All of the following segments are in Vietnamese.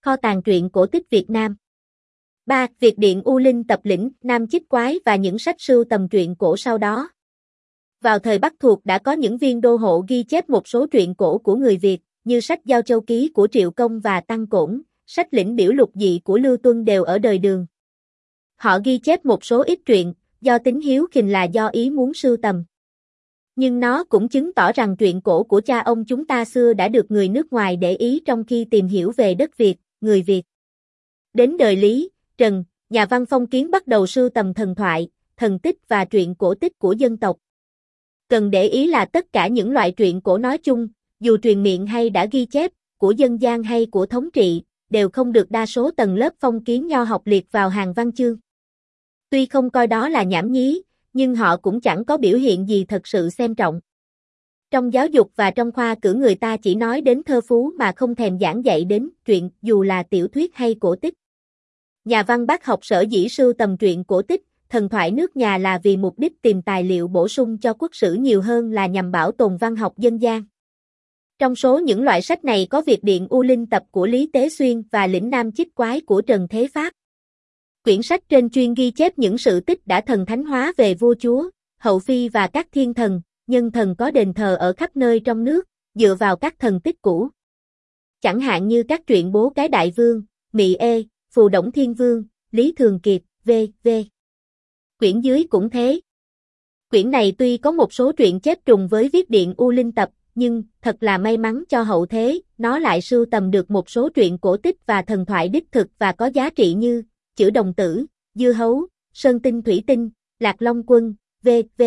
Kho tàng truyện cổ tích Việt Nam. 3. Việt Điện U Linh Tập Lĩnh, Nam Chích Quái và những sách sưu tầm truyện cổ sau đó. Vào thời Bắc thuộc đã có những viên đô hộ ghi chép một số truyện cổ của người Việt, như sách Giao Châu Ký của Triệu Công và Tăng Cổn, sách Lĩnh Biểu Lục Dị của Lưu Tuân đều ở đời Đường. Họ ghi chép một số ít truyện, do tính hiếu khình là do ý muốn sưu tầm. Nhưng nó cũng chứng tỏ rằng truyện cổ của cha ông chúng ta xưa đã được người nước ngoài để ý trong khi tìm hiểu về đất Việt, người Việt. Đến đời Lý, Trần, nhà văn phong kiến bắt đầu sưu tầm thần thoại, thần tích và truyện cổ tích của dân tộc. Cần để ý là tất cả những loại truyện cổ nói chung, dù truyền miệng hay đã ghi chép, của dân gian hay của thống trị, đều không được đa số tầng lớp phong kiến nho học liệt vào hàng văn chương. Tuy không coi đó là nhảm nhí, nhưng họ cũng chẳng có biểu hiện gì thật sự xem trọng. Trong giáo dục và trong khoa cử người ta chỉ nói đến thơ phú mà không thèm giảng dạy đến truyện, dù là tiểu thuyết hay cổ tích. Nhà văn bác học sở dĩ sưu tầm truyện cổ tích, thần thoại nước nhà là vì mục đích tìm tài liệu bổ sung cho quốc sử nhiều hơn là nhằm bảo tồn văn học dân gian. Trong số những loại sách này có Việt Điện U Linh Tập của Lý Tế Xuyên và Lĩnh Nam Chích Quái của Trần Thế Pháp. Quyển sách trên chuyên ghi chép những sự tích đã thần thánh hóa về vua chúa, hậu phi và các thiên thần, nhân thần có đền thờ ở khắp nơi trong nước, dựa vào các thần tích cũ. Chẳng hạn như các truyện Bố Cái Đại Vương, Mị Ê, Phù Đổng Thiên Vương, Lý Thường Kiệt, v.v. Quyển dưới cũng thế. Quyển này tuy có một số truyện chép trùng với Viết Điện U Linh Tập, nhưng, thật là may mắn cho hậu thế, nó lại sưu tầm được một số truyện cổ tích và thần thoại đích thực và có giá trị như Chữ Đồng Tử, Dưa Hấu, Sơn Tinh Thủy Tinh, Lạc Long Quân, v.v.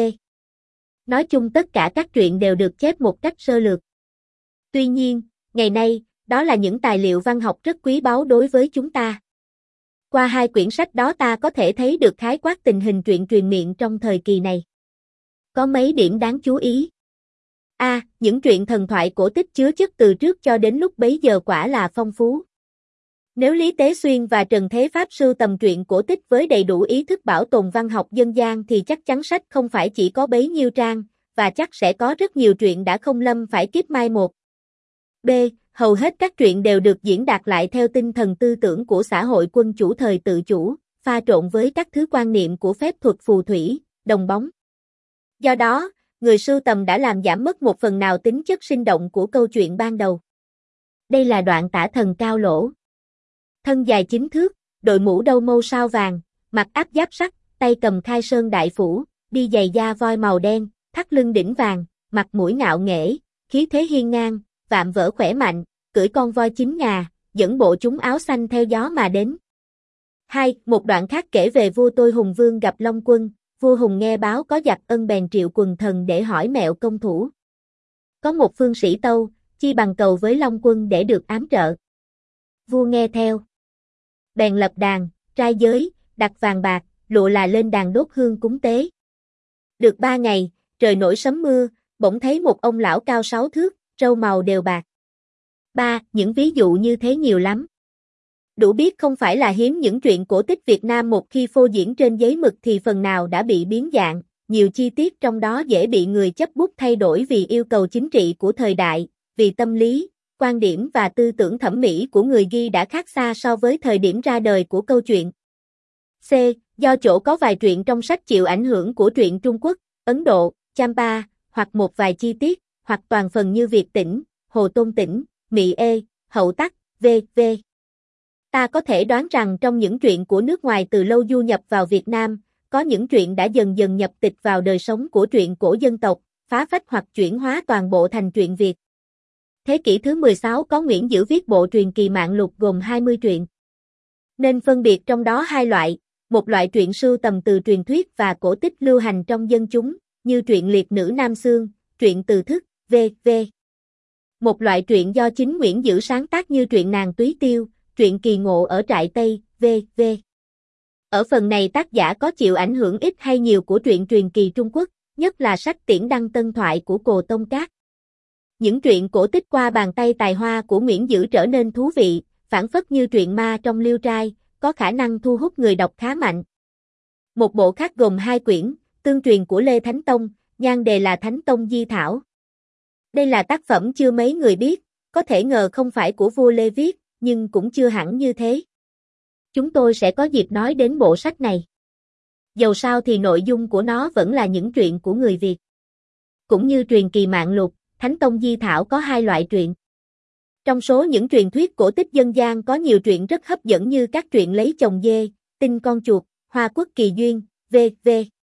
Nói chung tất cả các truyện đều được chép một cách sơ lược. Tuy nhiên, ngày nay, đó là những tài liệu văn học rất quý báu đối với chúng ta. Qua hai quyển sách đó ta có thể thấy được khái quát tình hình truyện truyền miệng trong thời kỳ này. Có mấy điểm đáng chú ý. A. Những truyện thần thoại cổ tích chứa chất từ trước cho đến lúc bấy giờ quả là phong phú. Nếu Lý Tế Xuyên và Trần Thế Pháp sưu tầm truyện cổ tích với đầy đủ ý thức bảo tồn văn học dân gian thì chắc chắn sách không phải chỉ có bấy nhiêu trang, và chắc sẽ có rất nhiều truyện đã không lâm phải kiếp mai một. B. Hầu hết các truyện đều được diễn đạt lại theo tinh thần tư tưởng của xã hội quân chủ thời tự chủ, pha trộn với các thứ quan niệm của phép thuật phù thủy, đồng bóng. Do đó, người sưu tầm đã làm giảm mất một phần nào tính chất sinh động của câu chuyện ban đầu. Đây là đoạn tả thần cao lỗ. Thân dài 9 thước, đội mũ đâu mâu sao vàng, mặc áp giáp sắt, tay cầm khai sơn đại phủ, đi giày da voi màu đen, thắt lưng đỉnh vàng, mặt mũi ngạo nghễ, khí thế hiên ngang, vạm vỡ khỏe mạnh, cưỡi con voi 9 ngà, dẫn bộ chúng áo xanh theo gió mà đến. 2. Một đoạn khác kể về vua Tôi Hùng Vương gặp Long Quân, vua Hùng nghe báo có giặc ân bèn triệu quần thần để hỏi mẹo công thủ. Có một phương sĩ tâu, chi bằng cầu với Long Quân để được ám trợ. Vua nghe theo. Bèn lập đàn, trai giới, đặt vàng bạc, lụa là lên đàn đốt hương cúng tế. Được 3 ngày, trời nổi sấm mưa, bỗng thấy một ông lão cao 6 thước, râu màu đều bạc. 3. Những ví dụ như thế nhiều lắm. Đủ biết không phải là hiếm những truyện cổ tích Việt Nam một khi phô diễn trên giấy mực thì phần nào đã bị biến dạng, nhiều chi tiết trong đó dễ bị người chấp bút thay đổi vì yêu cầu chính trị của thời đại, vì tâm lý, quan điểm và tư tưởng thẩm mỹ của người ghi đã khác xa so với thời điểm ra đời của câu chuyện. C. Do chỗ có vài truyện trong sách chịu ảnh hưởng của truyện Trung Quốc, Ấn Độ, Champa, hoặc một vài chi tiết, hoặc toàn phần như Việt Tĩnh, Hồ Tôn Tĩnh, Mị Ê, Hậu Tắc, v.v. Ta có thể đoán rằng trong những truyện của nước ngoài từ lâu du nhập vào Việt Nam, có những truyện đã dần dần nhập tịch vào đời sống của truyện cổ dân tộc, phá phách hoặc chuyển hóa toàn bộ thành truyện Việt. Thế kỷ thứ 16 có Nguyễn Dữ viết bộ truyền kỳ Mạng Lục gồm 20 truyện. Nên phân biệt trong đó hai loại, một loại truyện sưu tầm từ truyền thuyết và cổ tích lưu hành trong dân chúng, như truyện Liệt Nữ Nam Xương, truyện Từ Thức, v.v. Một loại truyện do chính Nguyễn Dữ sáng tác như truyện Nàng Túy Tiêu, truyện Kỳ Ngộ ở trại Tây, v.v. Ở phần này tác giả có chịu ảnh hưởng ít hay nhiều của truyện truyền kỳ Trung Quốc, nhất là sách Tiễn Đăng Tân Thoại của Cồ Tông Cát. Những truyện cổ tích qua bàn tay tài hoa của Nguyễn Dữ trở nên thú vị, phảng phất như truyện ma trong Liêu Trai, có khả năng thu hút người đọc khá mạnh. Một bộ khác gồm 2 quyển, Tương truyền của Lê Thánh Tông, nhan đề là Thánh Tông Di Thảo. Đây là tác phẩm chưa mấy người biết, có thể ngờ không phải của vua Lê viết, nhưng cũng chưa hẳn như thế. Chúng tôi sẽ có dịp nói đến bộ sách này. Dầu sao thì nội dung của nó vẫn là những truyện của người Việt. Cũng như truyền kỳ Mạng Lục, Thánh Tông Di Thảo có hai loại truyện. Trong số những truyền thuyết cổ tích dân gian có nhiều truyện rất hấp dẫn như các truyện Lấy chồng dê, Tinh con chuột, Hoa quốc kỳ duyên, v.v.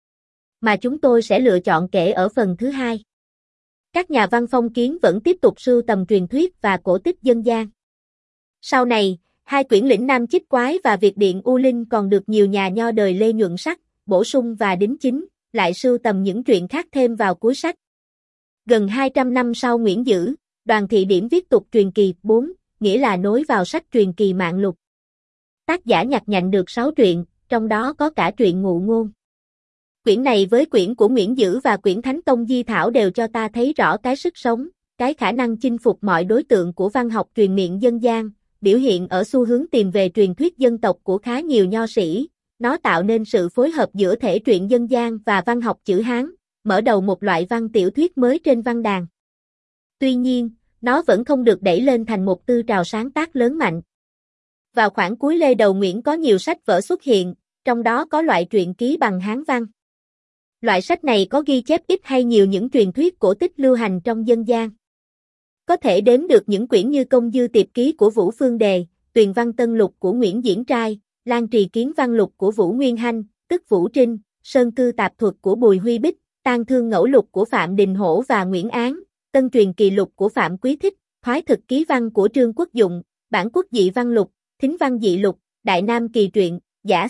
mà chúng tôi sẽ lựa chọn kể ở phần thứ hai. Các nhà văn phong kiến vẫn tiếp tục sưu tầm truyền thuyết và cổ tích dân gian. Sau này, hai quyển Lĩnh Nam Chích Quái và Việt Điện U Linh còn được nhiều nhà nho đời Lê nhuận sắc, bổ sung và đính chính, lại sưu tầm những truyện khác thêm vào cuối sách. Gần 200 năm sau Nguyễn Dữ, Đoàn Thị Điểm viết tục truyền kỳ 4, nghĩa là nối vào sách truyền kỳ Mạng Lục. Tác giả nhặt nhạnh được 6 truyện, trong đó có cả truyện Ngụ Ngôn. Quyển này với quyển của Nguyễn Dữ và quyển Thánh Tông Di Thảo đều cho ta thấy rõ cái sức sống, cái khả năng chinh phục mọi đối tượng của văn học truyền miệng dân gian, biểu hiện ở xu hướng tìm về truyền thuyết dân tộc của khá nhiều nho sĩ. Nó tạo nên sự phối hợp giữa thể truyện dân gian và văn học chữ Hán, mở đầu một loại văn tiểu thuyết mới trên văn đàn. Tuy nhiên, nó vẫn không được đẩy lên thành một tư trào sáng tác lớn mạnh. Vào khoảng cuối Lê đầu Nguyễn có nhiều sách vở xuất hiện, trong đó có loại truyện ký bằng Hán văn. Loại sách này có ghi chép ít hay nhiều những truyền thuyết cổ tích lưu hành trong dân gian. Có thể đếm được những quyển như Công Dư Tiệp Ký của Vũ Phương Đề, Tuyền Văn Tân Lục của Nguyễn Diễn Trai, Lan Trì Kiến Văn Lục của Vũ Nguyên Hanh, tức Vũ Trinh, Sơn Cư Tạp Thuật của Bùi Huy Bích, Tang Thương Ngẫu Lục của Phạm Đình Hổ và Nguyễn Án, Tân Truyền Kỳ Lục của Phạm Quý Thích, Thoái Thực Ký Văn của Trương Quốc Dụng, Bản Quốc Dị Văn Lục, Thính Văn Dị Lục, Đại Nam Kỳ Truyện, Giả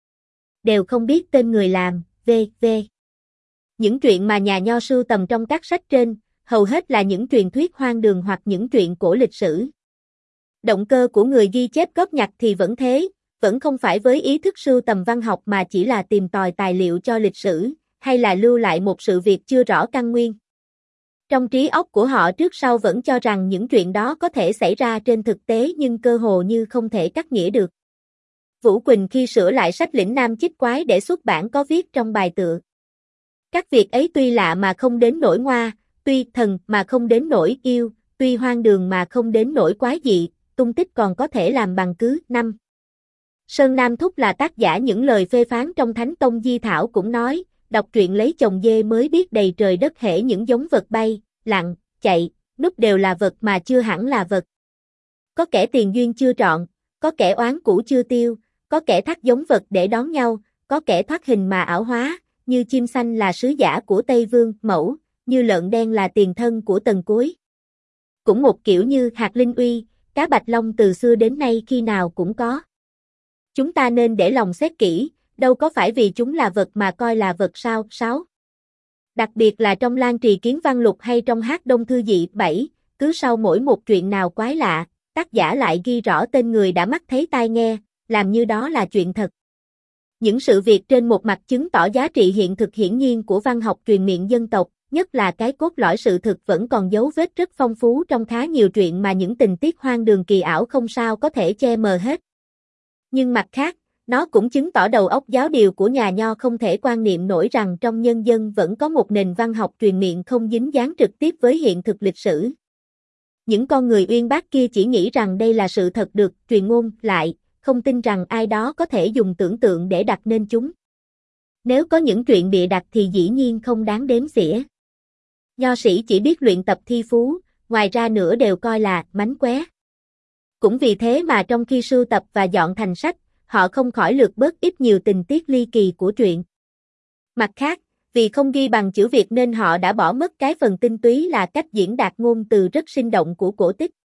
đều không biết tên người làm, v.v. Những truyện mà nhà nho sưu tầm trong các sách trên, hầu hết là những truyền thuyết hoang đường hoặc những truyện cổ lịch sử. Động cơ của người ghi chép góp nhặt thì vẫn thế, vẫn không phải với ý thức sưu tầm văn học mà chỉ là tìm tòi tài liệu cho lịch sử, hay là lưu lại một sự việc chưa rõ căn nguyên. Trong trí óc của họ trước sau vẫn cho rằng những chuyện đó có thể xảy ra trên thực tế nhưng cơ hồ như không thể cắt nghĩa được. Vũ Quỳnh khi sửa lại sách Lĩnh Nam Chích Quái để xuất bản có viết trong bài tựa. Các việc ấy tuy lạ mà không đến nỗi ngoa, tuy thần mà không đến nỗi yêu, tuy hoang đường mà không đến nỗi quái dị, tung tích còn có thể làm bằng cứ. 5. Sơn Nam Thúc là tác giả những lời phê phán trong Thánh Tông Di Thảo cũng nói, đọc truyện Lấy chồng dê mới biết đầy trời đất hễ những giống vật bay, lặn, chạy, núp đều là vật mà chưa hẳn là vật. Có kẻ tiền duyên chưa trọn, có kẻ oán cũ chưa tiêu, có kẻ thắt giống vật để đón nhau, có kẻ thoát hình mà ảo hóa, như chim xanh là sứ giả của Tây Vương Mẫu, như lợn đen là tiền thân của Tần Cuối. Cũng một kiểu như hạt linh uy, cá bạch long từ xưa đến nay khi nào cũng có. Chúng ta nên để lòng xét kỹ, đâu có phải vì chúng là vật mà coi là vật sao. 6. Đặc biệt là trong Lan Trì Kiến Văn Lục hay trong Hát Đông Thư Dị 7, cứ sau mỗi một truyện nào quái lạ, tác giả lại ghi rõ tên người đã mắt thấy tai nghe, làm như đó là chuyện thật. Những sự việc trên một mặt chứng tỏ giá trị hiện thực hiển nhiên của văn học truyền miệng dân tộc, nhất là cái cốt lõi sự thực vẫn còn dấu vết rất phong phú trong khá nhiều truyện mà những tình tiết hoang đường kỳ ảo không sao có thể che mờ hết. Nhưng mặt khác, nó cũng chứng tỏ đầu óc giáo điều của nhà nho không thể quan niệm nổi rằng trong nhân dân vẫn có một nền văn học truyền miệng không dính dáng trực tiếp với hiện thực lịch sử. Những con người uyên bác kia chỉ nghĩ rằng đây là sự thật được truyền ngôn lại, không tin rằng ai đó có thể dùng tưởng tượng để đặt nên chúng. Nếu có những chuyện bịa đặt thì dĩ nhiên không đáng đếm xỉa. Nho sĩ chỉ biết luyện tập thi phú, ngoài ra nữa đều coi là mánh khóe. Cũng vì thế mà trong khi sưu tập và dọn thành sách, họ không khỏi lược bớt ít nhiều tình tiết ly kỳ của truyện. Mặt khác, vì không ghi bằng chữ Việt nên họ đã bỏ mất cái phần tinh túy là cách diễn đạt ngôn từ rất sinh động của cổ tích.